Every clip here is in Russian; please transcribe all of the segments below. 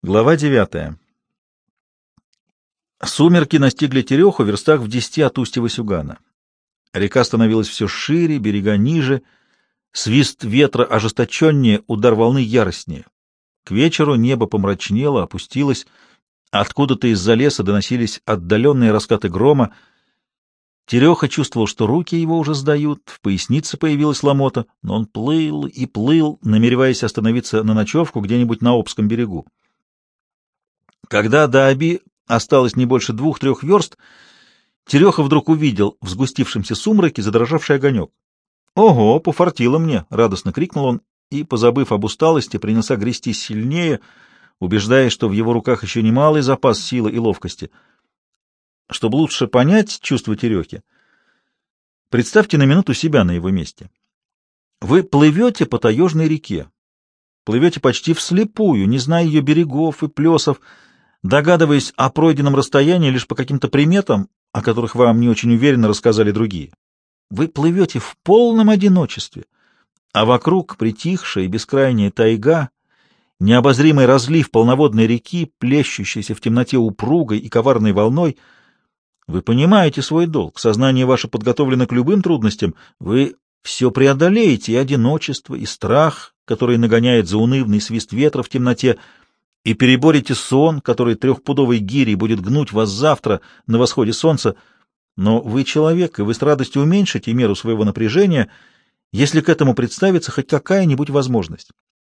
Глава 9. Сумерки настигли Тереху в верстах в 10 от устья Васюгана. Река становилась все шире, берега ниже, свист ветра ожесточеннее, удар волны яростнее. К вечеру небо помрачнело, опустилось, откуда-то из-за леса доносились отдаленные раскаты грома. Тереха чувствовал, что руки его уже сдают, в пояснице появилась ломота, но он плыл и плыл, намереваясь остановиться на ночевку где-нибудь на Обском берегу. Когда до Оби осталось не больше 2-3 верст, Тереха вдруг увидел в сгустившемся сумраке задрожавший огонек. «Ого, пофартило мне!» — радостно крикнул он и, позабыв об усталости, принялся грести сильнее, убеждаясь, что в его руках еще немалый запас силы и ловкости. Чтобы лучше понять чувство Терехи, представьте на минуту себя на его месте. Вы плывете по таежной реке, плывете почти вслепую, не зная ее берегов и плесов, догадываясь о пройденном расстоянии лишь по каким-то приметам, о которых вам не очень уверенно рассказали другие. Вы плывете в полном одиночестве, а вокруг притихшая и бескрайняя тайга, необозримый разлив полноводной реки, плещущийся в темноте упругой и коварной волной. Вы понимаете свой долг, сознание ваше подготовлено к любым трудностям, вы все преодолеете, и одиночество, и страх, который нагоняет заунывный свист ветра в темноте, и переборете сон, который 3-пудовой гирей будет гнуть вас завтра на восходе солнца. Но вы человек, и вы с радостью уменьшите меру своего напряжения, если к этому представится хоть какая-нибудь возможность.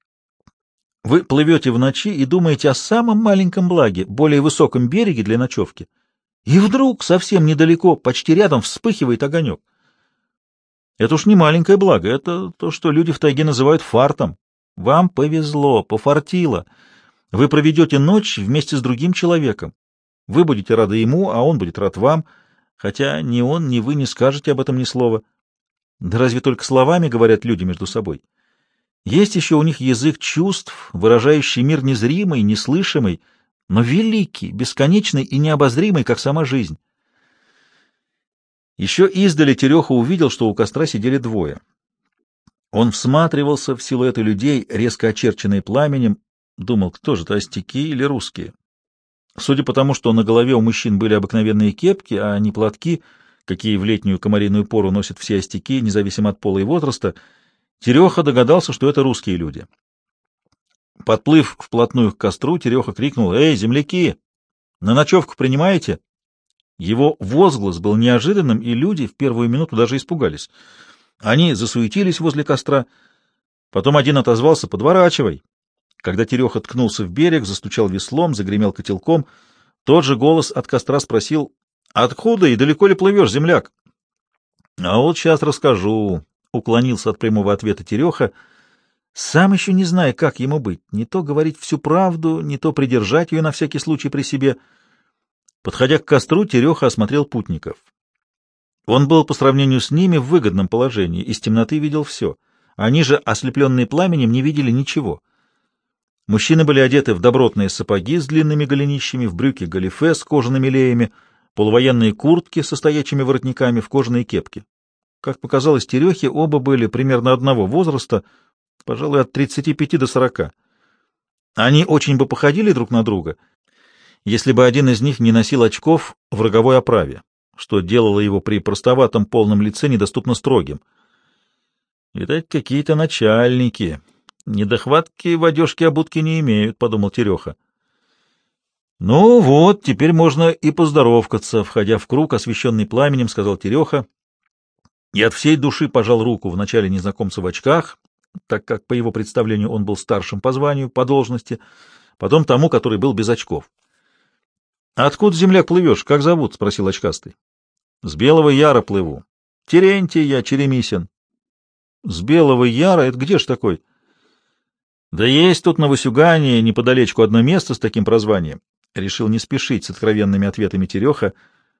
Вы плывете в ночи и думаете о самом маленьком благе, более высоком береге для ночевки. И вдруг совсем недалеко, почти рядом, вспыхивает огонек. Это уж не маленькое благо, это то, что люди в тайге называют фартом. Вам повезло, пофартило. Вы проведете ночь вместе с другим человеком. Вы будете рады ему, а он будет рад вам, хотя ни он, ни вы не скажете об этом ни слова. Да разве только словами говорят люди между собой? Есть еще у них язык чувств, выражающий мир незримый, неслышимый, но великий, бесконечный и необозримый, как сама жизнь. Еще издали Тереха увидел, что у костра сидели двое. Он всматривался в силуэты людей, резко очерченные пламенем, думал, кто же, толстяки или русские. Судя по тому, что на голове у мужчин были обыкновенные кепки, а не платки, какие в летнюю комариную пору носят все остяки, независимо от пола и возраста, Тереха догадался, что это русские люди. Подплыв вплотную к костру, Тереха крикнул: «Эй, земляки! На ночевку принимаете?» Его возглас был неожиданным, и люди в первую минуту даже испугались. Они засуетились возле костра. Потом один отозвался: «Подворачивай». Когда Тереха ткнулся в берег, застучал веслом, загремел котелком, тот же голос от костра спросил: «Откуда и далеко ли плывешь, земляк?» «А вот сейчас расскажу», — уклонился от прямого ответа Тереха, сам еще не зная, как ему быть, не то говорить всю правду, не то придержать ее на всякий случай при себе. Подходя к костру, Тереха осмотрел путников. Он был по сравнению с ними в выгодном положении, из темноты видел все. Они же, ослепленные пламенем, не видели ничего. Мужчины были одеты в добротные сапоги с длинными голенищами, в брюки галифе с кожаными леями, полувоенные куртки со стоячими воротниками, в кожаные кепки. Как показалось Терехе, оба были примерно одного возраста, пожалуй, от 35 до 40. Они очень бы походили друг на друга, если бы один из них не носил очков в роговой оправе, что делало его при простоватом полном лице недоступно строгим. «Видать, какие-то начальники. Недохватки в одежке обутки не имеют», — подумал Тереха. «Ну вот, теперь можно и поздоровкаться», — входя в круг, освещенный пламенем, сказал Тереха, и от всей души пожал руку вначале незнакомцу в очках, так как, по его представлению, он был старшим по званию, по должности, потом тому, который был без очков. «Откуда, земляк, плывешь? Как зовут?» — спросил очкастый. «С Белого Яра плыву. Терентий я, Черемисин». «С Белого Яра? Это где ж такой?» «Да есть тут на Васюгане неподалечку одно место с таким прозванием». Решил не спешить с откровенными ответами Тереха.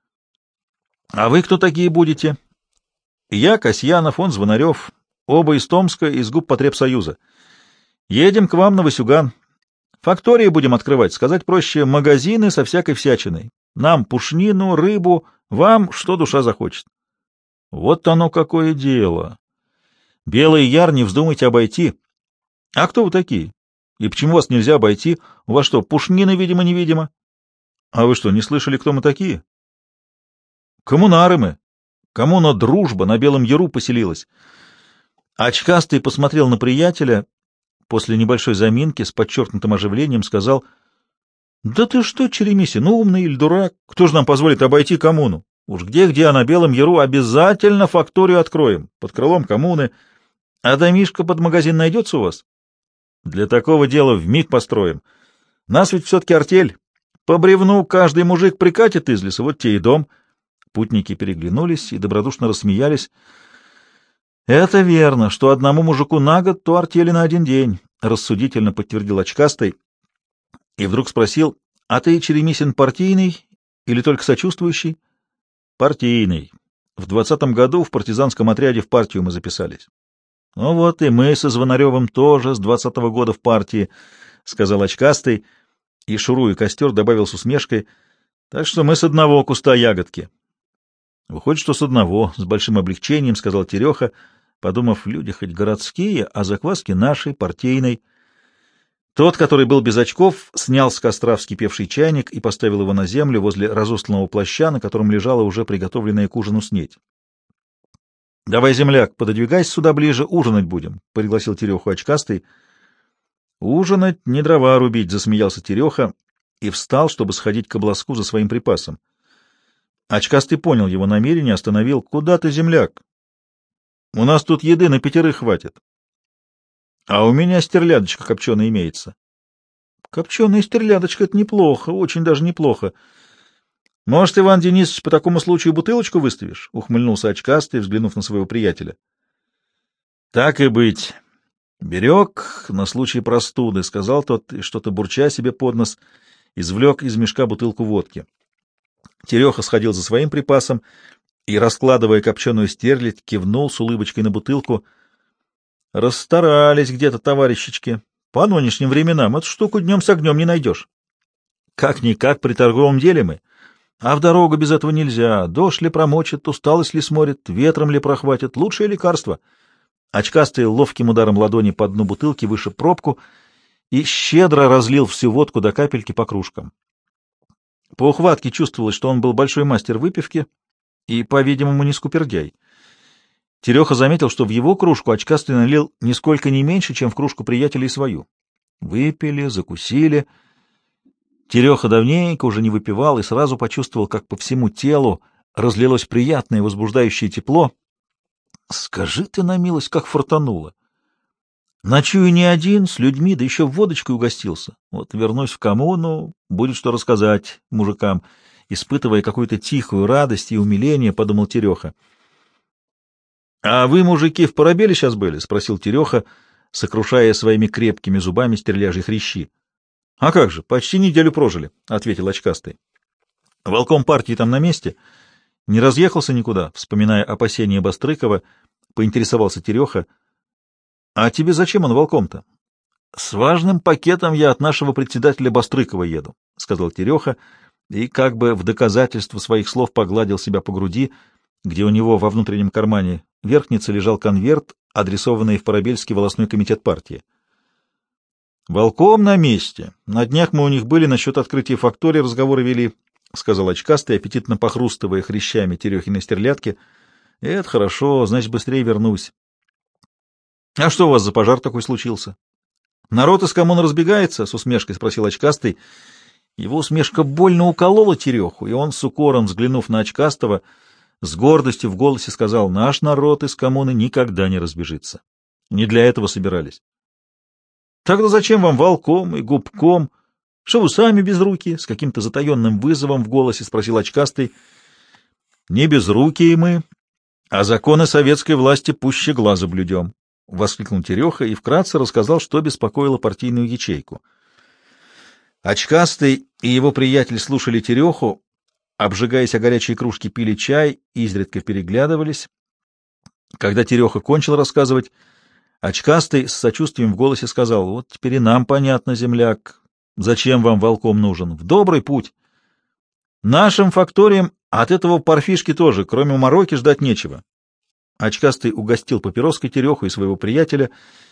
«А вы кто такие будете?» «Я Касьянов, он Звонарев. Оба из Томска, из губпотребсоюза. Едем к вам на Васюган. Фактории будем открывать, сказать проще, магазины со всякой всячиной. Нам пушнину, рыбу, вам что душа захочет». «Вот оно какое дело! Белый Яр не вздумайте обойти. А кто вы такие? И почему вас нельзя обойти? У вас что, пушнины, видимо-невидимо? А вы что, не слышали, кто мы такие? Коммунары мы. Коммуна «Дружба» на Белом Яру поселилась. Очкастый посмотрел на приятеля, после небольшой заминки с подчеркнутым оживлением сказал: «Да ты что, Черемисин, умный или дурак? Кто же нам позволит обойти коммуну? Уж где-где, а на Белом Яру обязательно факторию откроем, под крылом коммуны. А домишко под магазин найдется у вас? Для такого дела вмиг построим. Нас ведь все-таки артель. По бревну каждый мужик прикатит из леса, вот те и дом». Путники переглянулись и добродушно рассмеялись. «Это верно, что одному мужику на год, то артели на один день», — рассудительно подтвердил очкастый и вдруг спросил: «А ты, Черемисин, партийный или только сочувствующий?» «Партийный. В 20-м году в партизанском отряде в партию мы записались». «Ну вот и мы со Звонаревым тоже с 20-го года в партии», — сказал очкастый, и, шуруя костер, добавил с усмешкой: «Так что мы с одного куста ягодки». «Выходит, что с одного», — с большим облегчением сказал Тереха, подумав: люди хоть городские, а закваски нашей, партийной. Тот, который был без очков, снял с костра вскипевший чайник и поставил его на землю возле разостланного плаща, на котором лежала уже приготовленная к ужину снеть. — Давай, земляк, пододвигайся сюда ближе, ужинать будем, — пригласил Тереху очкастый. — Ужинать, не дрова рубить, — засмеялся Тереха и встал, чтобы сходить к обласку за своим припасом. Очкастый понял его намерение, остановил: — Куда ты, земляк? У нас тут еды на 5 хватит. А у меня стерлядочка копченая имеется. Копченая стерлядочка — это неплохо, очень даже неплохо. Может, Иван Денисович, по такому случаю бутылочку выставишь? — ухмыльнулся очкастый, взглянув на своего приятеля. — Так и быть. Берег на случай простуды, — сказал тот, и что-то бурча себе под нос, извлек из мешка бутылку водки. Тереха сходил за своим припасом и, раскладывая копченую стерлядь, кивнул с улыбочкой на бутылку. Расстарались где-то товарищички. По нынешним временам эту штуку днем с огнем не найдешь. Как-никак при торговом деле мы. А в дорогу без этого нельзя. Дождь ли промочит, усталость ли сморит, ветром ли прохватит. Лучшее лекарство. Очкастый ловким ударом ладони по дну бутылки вышиб пробку и щедро разлил всю водку до капельки по кружкам. По ухватке чувствовалось, что он был большой мастер выпивки и, по-видимому, не скупердяй. Тереха заметил, что в его кружку очкастый налил нисколько не меньше, чем в кружку приятелей свою. Выпили, закусили. Тереха давненько уже не выпивал и сразу почувствовал, как по всему телу разлилось приятное возбуждающее тепло. Скажи ты на милость, как фартануло. Ночую не один, с людьми, да еще водочкой угостился. Вот вернусь в коммуну, будет что рассказать мужикам. Испытывая какую-то тихую радость и умиление, подумал Тереха. — А вы, мужики, в Парабеле сейчас были? — спросил Тереха, сокрушая своими крепкими зубами стерляжьи хрящи. — А как же, почти неделю прожили, — ответил очкастый. — Волком партии там на месте. Не разъехался никуда, вспоминая опасения Бастрыкова, поинтересовался Тереха. — А тебе зачем он волком-то? — С важным пакетом я от нашего председателя Бастрыкова еду, — сказал Тереха, и как бы в доказательство своих слов погладил себя по груди, где у него во внутреннем кармане верхницы лежал конверт, адресованный в Парабельский волостной комитет партии. — Волком на месте. На днях мы у них были, насчет открытия фактории разговоры вели, — сказал очкастый, аппетитно похрустывая хрящами Терехиной стерлядки. — Это хорошо, значит, быстрее вернусь. — А что у вас за пожар такой случился? — Народ из коммуны разбегается? — с усмешкой спросил очкастый. Его усмешка больно уколола Тереху, и он, с укором взглянув на очкастого, с гордостью в голосе сказал: «Наш народ из коммуны никогда не разбежится. Не для этого собирались». «Тогда зачем вам волком и губком? Что вы сами без руки?» — с каким-то затаенным вызовом в голосе спросил очкастый. «Не безрукие мы, а законы советской власти пуще глаза блюдем», — воскликнул Тереха и вкратце рассказал, что беспокоило партийную ячейку. Очкастый и его приятель слушали Тереху, обжигаясь о горячие кружки, пили чай, изредка переглядывались. Когда Тереха кончил рассказывать, очкастый с сочувствием в голосе сказал: «Вот теперь и нам понятно, земляк, зачем вам волком нужен. В добрый путь. Нашим факториям от этого парфишки тоже, кроме мороки, ждать нечего». Очкастый угостил папироской Тереху и своего приятеля,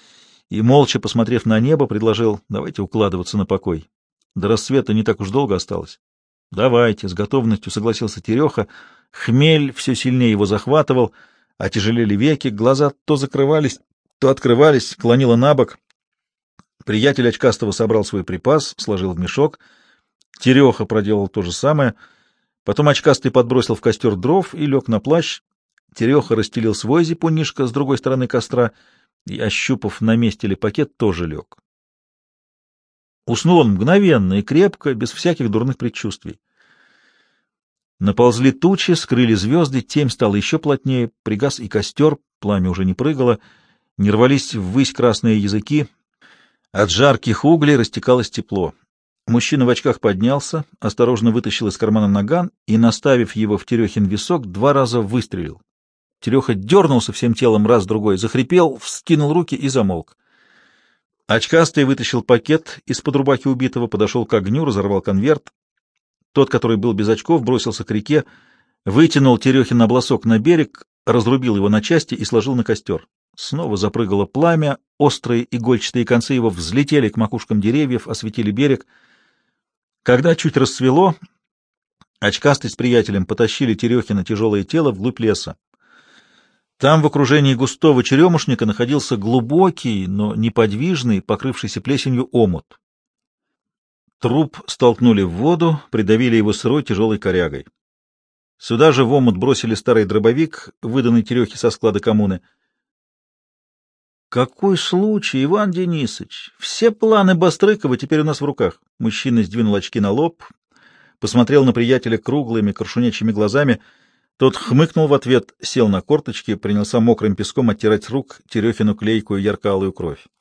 и, молча посмотрев на небо, предложил: давайте укладываться на покой. До рассвета не так уж долго осталось. Давайте, — с готовностью согласился Тереха. Хмель все сильнее его захватывал, отяжелели веки, глаза то закрывались, то открывались, клонило набок. Приятель очкастого собрал свой припас, сложил в мешок. Тереха проделал то же самое. Потом очкастый подбросил в костер дров и лег на плащ. Тереха расстелил свой зипунишко с другой стороны костра и, ощупав, на месте ли пакет, тоже лег. Уснул он мгновенно и крепко, без всяких дурных предчувствий. Наползли тучи, скрыли звезды, темь стала еще плотнее, пригас и костер, пламя уже не прыгало, не рвались ввысь красные языки. От жарких углей растекалось тепло. Мужчина в очках поднялся, осторожно вытащил из кармана наган и, наставив его в Терехин висок, 2 раза выстрелил. Тереха дернулся всем телом раз-другой, захрипел, вскинул руки и замолк. Очкастый вытащил пакет из-под рубахи убитого, подошел к огню, разорвал конверт. Тот, который был без очков, бросился к реке, вытянул Терехин обласок на берег, разрубил его на части и сложил на костер. Снова запрыгало пламя, острые игольчатые концы его взлетели к макушкам деревьев, осветили берег. Когда чуть рассвело, очкастый с приятелем потащили Терехина тяжелое тело вглубь леса. Там в окружении густого черемушника находился глубокий, но неподвижный, покрывшийся плесенью омут. Труп столкнули в воду, придавили его сырой тяжелой корягой. Сюда же в омут бросили старый дробовик, выданный Терехе со склада коммуны. — Какой случай, Иван Денисович! Все планы Бастрыкова теперь у нас в руках. Мужчина сдвинул очки на лоб, посмотрел на приятеля круглыми коршунячьими глазами. Тот хмыкнул в ответ, сел на корточки, принялся мокрым песком оттирать с рук Терехину клейкую ярко-алую кровь.